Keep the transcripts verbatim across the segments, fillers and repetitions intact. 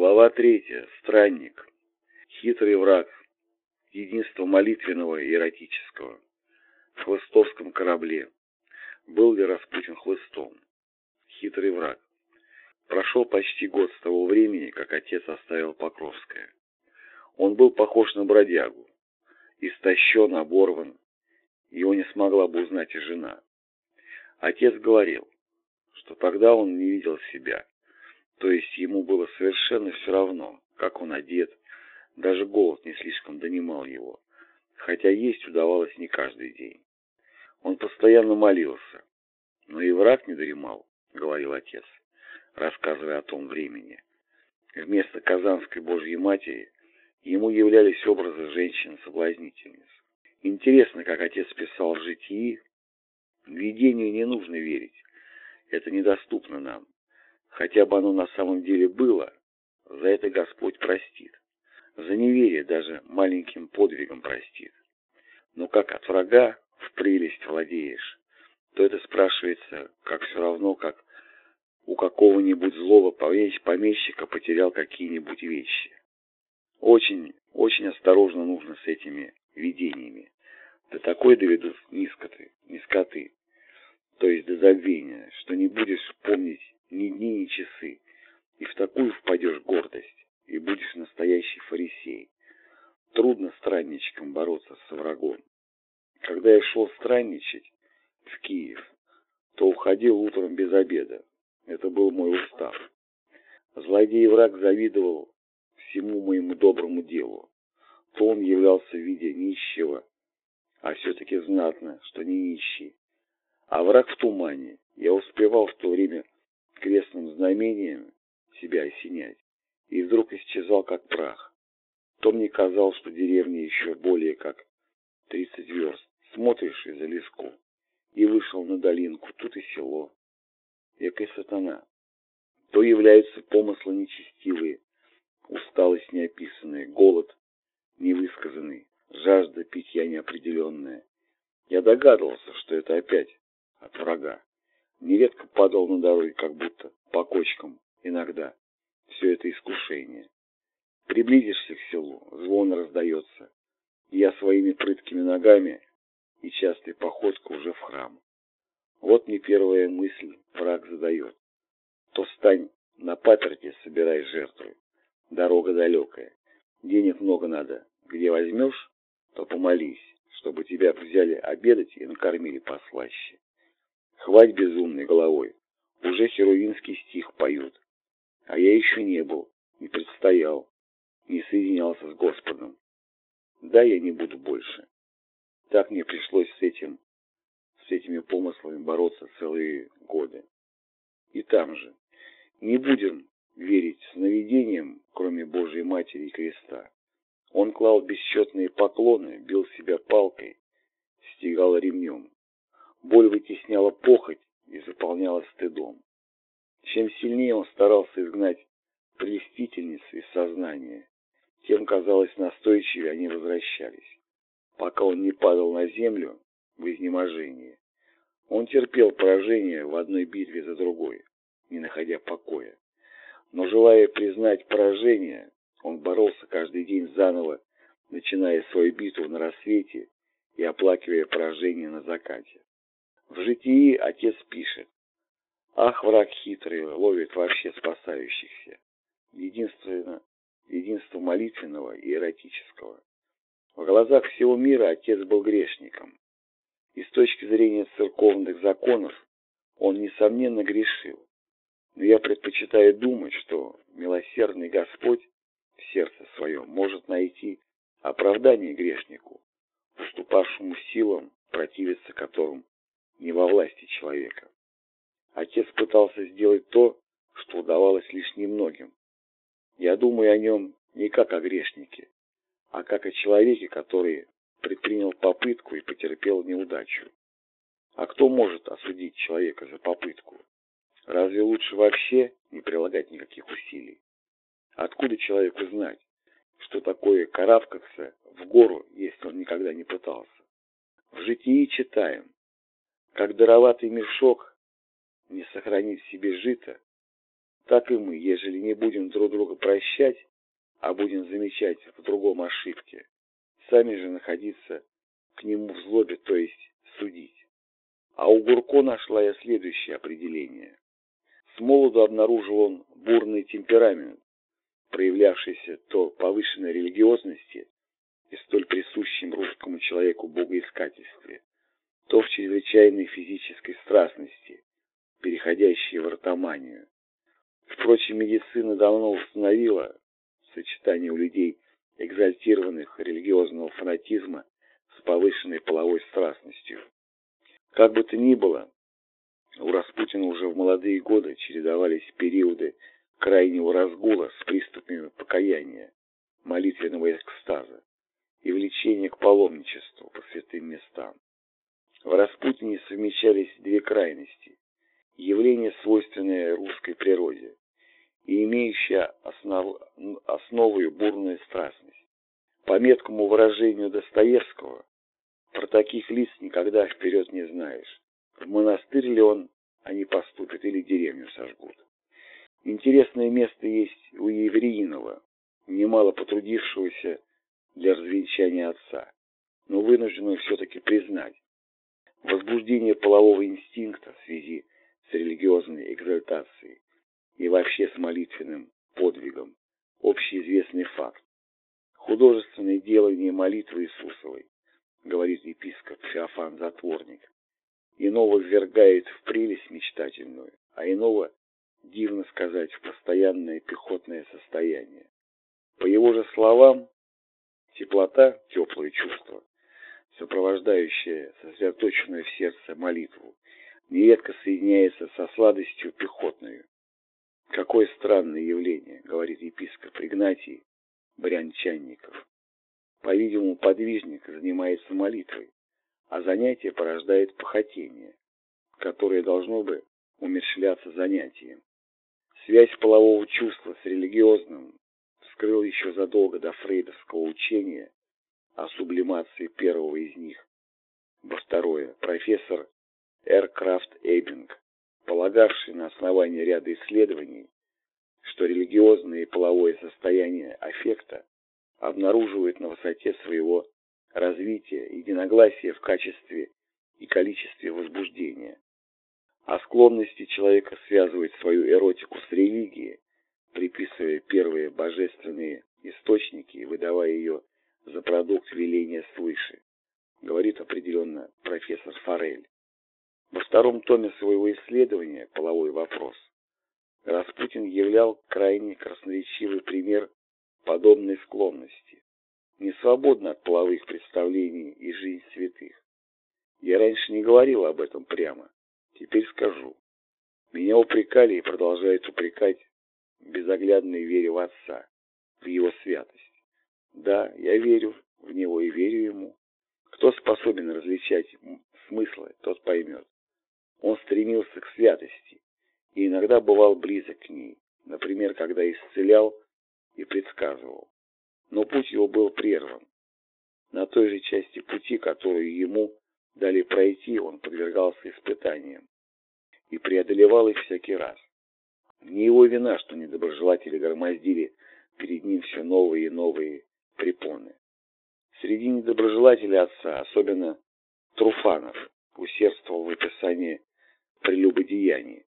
Глава третья. Странник. Хитрый враг. Единство молитвенного и эротического. В хлыстовском корабле. Был ли Распутин хлыстом? Хитрый враг. Прошел почти год с того времени, как отец оставил Покровское. Он был похож на бродягу. Истощен, оборван. Его не смогла бы узнать и жена. Отец говорил, что тогда он не видел себя. То есть ему было совершенно все равно, как он одет, даже голод не слишком донимал его, хотя есть удавалось не каждый день. Он постоянно молился, но и враг не дремал, говорил отец, рассказывая о том времени. Вместо Казанской Божьей Матери ему являлись образы женщин-соблазнительниц. Интересно, как отец писал в житии. Видению не нужно верить, это недоступно нам. Хотя бы оно на самом деле было, за это Господь простит. За неверие даже маленьким подвигом простит. Но как от врага в прелесть владеешь, то это спрашивается, как все равно, как у какого-нибудь злого помещика потерял какие-нибудь вещи. Очень, очень осторожно нужно с этими видениями. До такой доведут низкоты, низкоты, то есть до забвения, что не будешь помнить ни дни, ни часы, и в такую впадешь гордость, и будешь настоящий фарисей. Трудно странничкам бороться со врагом. Когда я шел странничать в Киев, то уходил утром без обеда. Это был мой устав. Злодей враг завидовал всему моему доброму делу. То он являлся в виде нищего, а все-таки знатно, что не нищий. А враг в тумане. Я успевал в то время крестным знамением себя осенять, и вдруг исчезал как прах. То мне казалось, что деревня еще более как тридцать верст. Смотришь из-за леску, и вышел на долинку, тут и село. Экая сатана. То являются помыслы нечестивые, усталость неописанная, голод невысказанный, жажда питья неопределенная. Я догадывался, что это опять от врага. Нередко падал на дороге, как будто по кочкам, иногда. Все это искушение. Приблизишься к селу, звон раздается. И я своими прыткими ногами и частой походкой уже в храм. Вот мне первая мысль враг задает. То стань на паперти, собирай жертвы. Дорога далекая. Денег много надо. Где возьмешь, то помолись, чтобы тебя взяли обедать и накормили послаще. Хвать безумной головой. Уже херувимский стих поют. А я еще не был, не предстоял, не соединялся с Господом. Да, я не буду больше. Так мне пришлось с этим, с этими помыслами бороться целые годы. И там же. Не будем верить сновидениям, кроме Божьей Матери и креста. Он клал бесчетные поклоны, бил себя палкой, стегал ремнем. Боль вытесняла похоть и заполняла стыдом. Чем сильнее он старался изгнать прелестительниц из сознания, тем, казалось, настойчивее они возвращались, пока он не падал на землю в изнеможении. Он терпел поражение в одной битве за другой, не находя покоя. Но, желая признать поражение, он боролся каждый день заново, начиная свою битву на рассвете и оплакивая поражение на закате. В житии отец пишет: «Ах, враг хитрый, ловит вообще спасающихся. Единственно, единство молитвенного и эротического». В глазах всего мира отец был грешником. И с точки зрения церковных законов он, несомненно, грешил. Но я предпочитаю думать, что милосердный Господь в сердце своем может найти оправдание грешнику, уступавшему силам, противиться которым не во власти человека. Отец пытался сделать то, что удавалось лишь немногим. Я думаю о нем не как о грешнике, а как о человеке, который предпринял попытку и потерпел неудачу. А кто может осудить человека за попытку? Разве лучше вообще не прилагать никаких усилий? Откуда человеку знать, что такое карабкаться в гору, если он никогда не пытался? В житии читаем: как дароватый мешок не сохранит в себе жито, Так и мы, ежели не будем друг друга прощать, а будем замечать в другом ошибки, сами же находиться к нему в злобе, то есть судить. А у Гурко нашла я следующее определение. С молоду обнаружил он бурный темперамент, проявлявшийся то в повышенной религиозности и столь присущем русскому человеку богоискательстве, то в чрезвычайной физической страстности, переходящей в ортоманию. Впрочем, медицина давно установила сочетание у людей экзальтированных религиозного фанатизма с повышенной половой страстностью. Как бы то ни было, у Распутина уже в молодые годы чередовались периоды крайнего разгула с приступами покаяния, молитвенного экстаза и влечения к паломничеству по святым местам. В Распутине совмещались две крайности: явление, свойственное русской природе, и имеющее основ... основою бурную страстность. По меткому выражению Достоевского, про таких лиц никогда вперед не знаешь, в монастырь ли он они поступят или деревню сожгут. Интересное место есть у Евреинова, немало потрудившегося для развенчания отца, но вынужденного все-таки признать: возбуждение полового инстинкта в связи с религиозной экзальтацией и вообще с молитвенным подвигом – общеизвестный факт. Художественное делание молитвы Иисусовой, говорит епископ Феофан Затворник, иного ввергает в прелесть мечтательную, а иного, дивно сказать, в постоянное пехотное состояние. По его же словам, теплота, теплое чувство, сопровождающее сосредоточенную в сердце молитву, нередко соединяется со сладостью пехотную. Какое странное явление, говорит епископ Игнатий Брянчанников. По-видимому, подвижник занимается молитвой, а занятие порождает похотение, которое должно бы умерщвляться занятием. Связь полового чувства с религиозным вскрыл еще задолго до фрейдовского учения о сублимации первого из них. Во второе, профессор Р. Крафт Эббинг, полагавший на основании ряда исследований, что религиозное и половое состояние аффекта обнаруживает на высоте своего развития единогласие в качестве и количестве возбуждения, а склонности человека связывать свою эротику с религией, приписывая первые божественные источники и выдавая ее за продукт веления свыше, говорит определенно профессор Форель. Во втором томе своего исследования «Половой вопрос» Распутин являл крайне красноречивый пример подобной склонности, не свободно от половых представлений и жизнь святых. Я раньше не говорил об этом прямо, теперь скажу. Меня упрекали и продолжают упрекать в безоглядной вере в Отца, в Его святость. Да, я верю в Него и верю Ему. Кто способен различать смыслы, тот поймет. Он стремился к святости и иногда бывал близок к ней, например, когда исцелял и предсказывал. Но путь его был прерван. На той же части пути, которую ему дали пройти, он подвергался испытаниям и преодолевал их всякий раз. Не его вина, что недоброжелатели громоздили перед ним все новые и новые препоны. Среди недоброжелателей отца, особенно Труфанов, усердствовал в описании прелюбодеяний.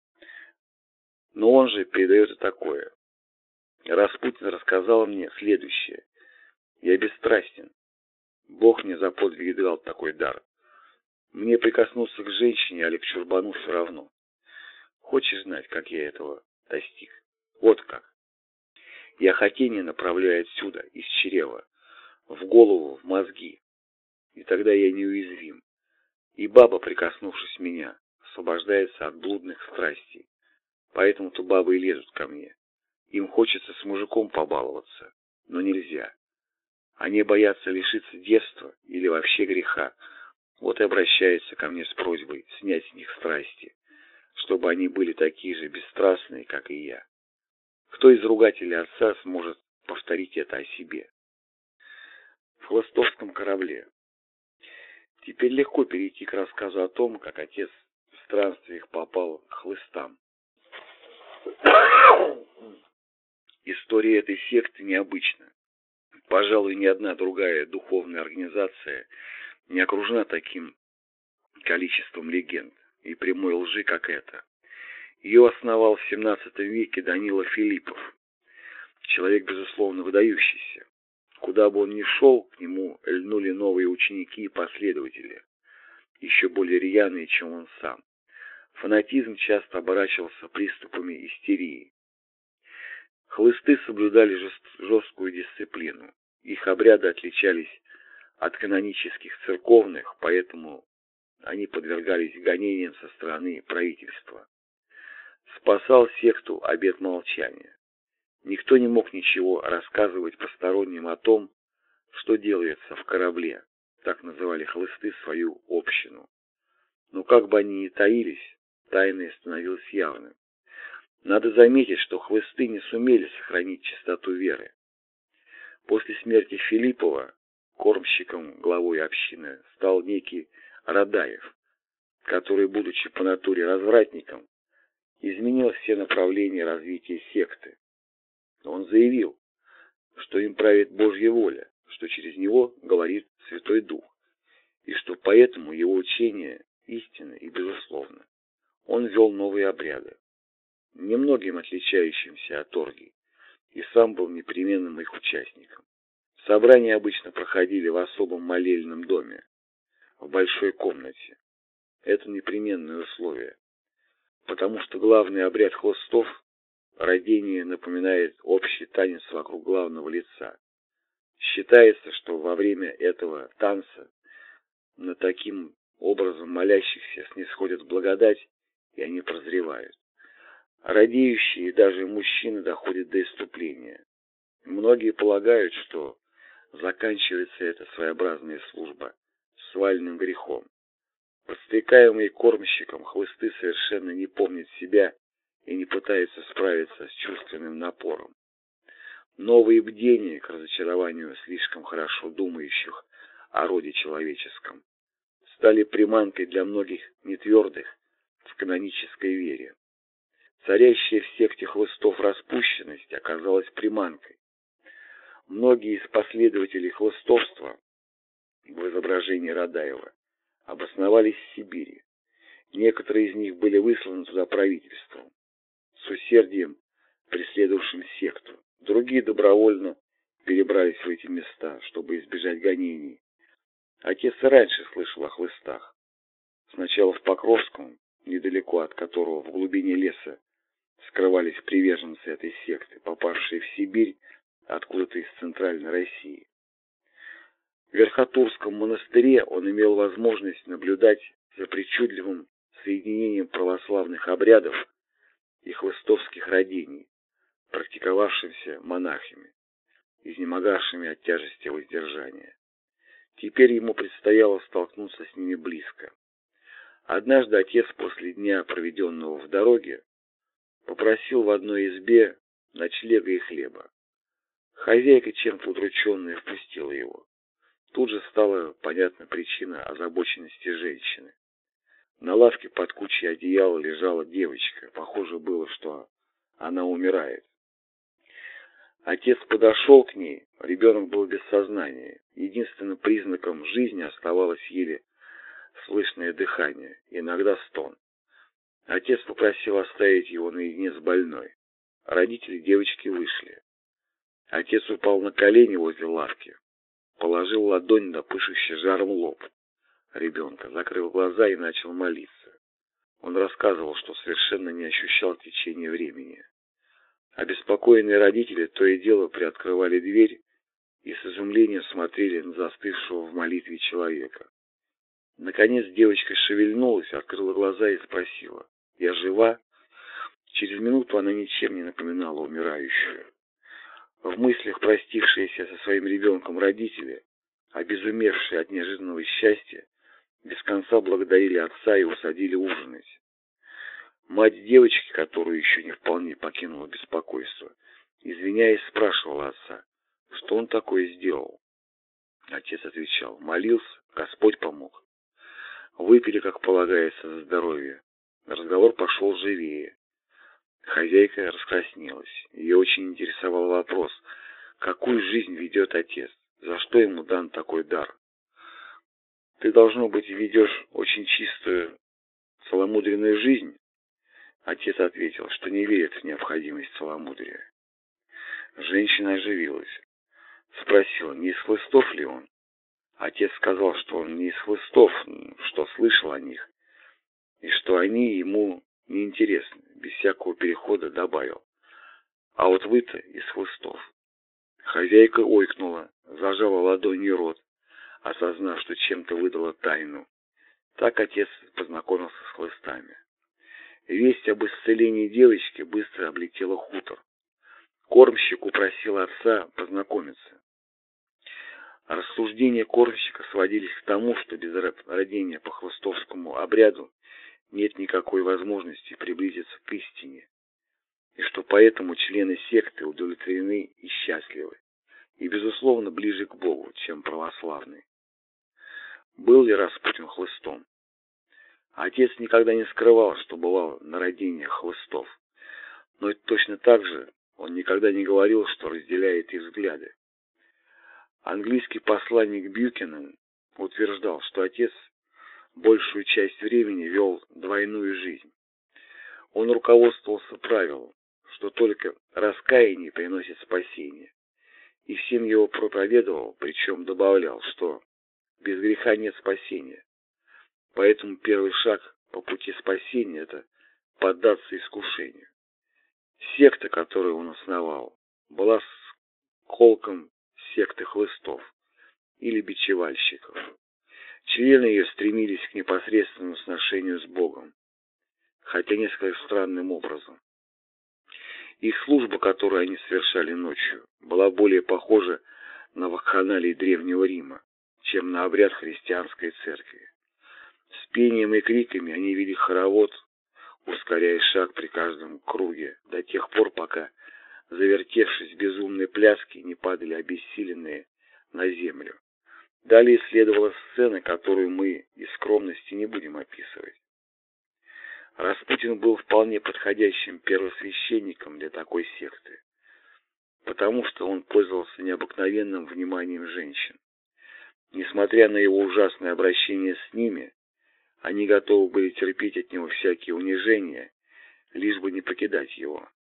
Но он же передает и такое. Распутин рассказал мне следующее. Я бесстрастен. Бог мне за подвиги дал такой дар. Мне прикоснуться к женщине, а ли к чурбану все равно. Хочешь знать, как я этого достиг? Вот как. Я хотение направляю отсюда, из чрева, в голову, в мозги. И тогда я неуязвим. И баба, прикоснувшись меня, освобождается от блудных страстей. Поэтому-то бабы и лезут ко мне. Им хочется с мужиком побаловаться, но нельзя. Они боятся лишиться девства или вообще греха. Вот и обращаются ко мне с просьбой снять с них страсти, чтобы они были такие же бесстрастные, как и я. Кто из ругателей отца сможет повторить это о себе? В хлыстовском корабле. Теперь легко перейти к рассказу о том, как отец в странствиях попал к хлыстам. История этой секты необычна. Пожалуй, ни одна другая духовная организация не окружена таким количеством легенд и прямой лжи, как эта. Ее основал в семнадцатом веке Данила Филиппов, человек, безусловно, выдающийся. Куда бы он ни шел, к нему льнули новые ученики и последователи, еще более рьяные, чем он сам. Фанатизм часто оборачивался приступами истерии. Хлысты соблюдали жест, жесткую дисциплину. Их обряды отличались от канонических церковных, поэтому они подвергались гонениям со стороны правительства. Спасал секту обет молчания. Никто не мог ничего рассказывать посторонним о том, что делается в корабле, так называли хлысты свою общину. Но как бы они ни таились, тайное становилось явным. Надо заметить, что хлысты не сумели сохранить чистоту веры. После смерти Филиппова кормщиком, главой общины, стал некий Радаев, который, будучи по натуре развратником, изменил все направления развития секты. Он заявил, что им правит Божья воля, что через него говорит Святой Дух, и что поэтому его учение истинно и безусловно. Он ввел новые обряды, немногим отличающимся от оргий, и сам был непременным их участником. Собрания обычно проходили в особом молельном доме, в большой комнате. Это непременное условие, потому что главный обряд хлыстов – родение напоминает общий танец вокруг главного лица. Считается, что во время этого танца на таким образом молящихся снисходят благодать, и они прозревают. Радеющие даже мужчины доходят до исступления. Многие полагают, что заканчивается эта своеобразная служба свальным грехом. Подстрекаемые кормщиком, хлысты совершенно не помнят себя и не пытаются справиться с чувственным напором. Новые бдения, к разочарованию слишком хорошо думающих о роде человеческом, стали приманкой для многих нетвердых в канонической вере. Царящая в секте хлыстов распущенность оказалась приманкой. Многие из последователей хлыстовства в изображении Радаева обосновались в Сибири. Некоторые из них были высланы туда правительством, с усердием преследовавшим секту. Другие добровольно перебрались в эти места, чтобы избежать гонений. Отец и раньше слышал о хлыстах. Сначала в Покровском, недалеко от которого в глубине леса скрывались приверженцы этой секты, попавшие в Сибирь откуда-то из Центральной России. В Верхотурском монастыре он имел возможность наблюдать за причудливым соединением православных обрядов и хлыстовских родений, практиковавшимся монахами, изнемогавшими от тяжести воздержания. Теперь ему предстояло столкнуться с ними близко. Однажды отец после дня, проведенного в дороге, попросил в одной избе ночлега и хлеба. Хозяйка, чем-то удрученная, впустила его. Тут же стала понятна причина озабоченности женщины. На лавке под кучей одеяла лежала девочка. Похоже было, что она умирает. Отец подошел к ней. Ребенок был без сознания. Единственным признаком жизни оставалось еле слышное дыхание, иногда стон. Отец попросил оставить его наедине с больной. Родители девочки вышли. Отец упал на колени возле лавки, положил ладонь на пышущий жаром лоб ребенка, закрыл глаза и начал молиться. Он рассказывал, что совершенно не ощущал течения времени. Обеспокоенные родители то и дело приоткрывали дверь и с изумлением смотрели на застывшего в молитве человека. Наконец девочка шевельнулась, открыла глаза и спросила: «Я жива?» Через минуту она ничем не напоминала умирающую. В мыслях простившиеся со своим ребенком родители, обезумевшие от неожиданного счастья, без конца благодарили отца и усадили ужинать. Мать девочки, которую еще не вполне покинуло беспокойство, извиняясь, спрашивала отца, что он такое сделал. Отец отвечал: молился, Господь помог. Выпили, как полагается, за здоровье. Разговор пошел живее. Хозяйка раскраснелась. Ее очень интересовал вопрос, какую жизнь ведет отец, за что ему дан такой дар. «Ты, должно быть, ведешь очень чистую, целомудренную жизнь?» Отец ответил, что не верит в необходимость целомудрия. Женщина оживилась. Спросила, не из хлыстов ли он? Отец сказал, что он не из хлыстов, что слышал о них, и что они ему неинтересны. Без всякого перехода добавил. А вот вы-то из хлыстов. Хозяйка ойкнула, зажала ладонью рот, осознав, что чем-то выдала тайну. Так отец познакомился с хлыстами. Весть об исцелении девочки быстро облетела хутор. Кормщик упросил отца познакомиться. Рассуждения кормщика сводились к тому, что без родения по хлыстовскому обряду нет никакой возможности приблизиться к истине, и что поэтому члены секты удовлетворены и счастливы, и, безусловно, ближе к Богу, чем православные. Был ли Распутин хлыстом? Отец никогда не скрывал, что бывал на родениях хлыстов, но точно так же он никогда не говорил, что разделяет их взгляды. Английский посланник Бьюкенен утверждал, что отец большую часть времени вел двойную жизнь. Он руководствовался правилом, что только раскаяние приносит спасение, и всем его проповедовал, причем добавлял, что без греха нет спасения. Поэтому первый шаг по пути спасения – это поддаться искушению. Секта, которую он основал, была сколком секты хлыстов или бичевальщиков. Члены ее стремились к непосредственному сношению с Богом, хотя несколько странным образом. Их служба, которую они совершали ночью, была более похожа на вакханалии Древнего Рима, чем на обряд христианской церкви. С пением и криками они вели хоровод, ускоряя шаг при каждом круге, до тех пор, пока, завертевшись в безумной пляске, не падали обессиленные на землю. Далее следовала сцена, которую мы из скромности не будем описывать. Распутин был вполне подходящим первосвященником для такой секты, потому что он пользовался необыкновенным вниманием женщин. Несмотря на его ужасное обращение с ними, они готовы были терпеть от него всякие унижения, лишь бы не покидать его.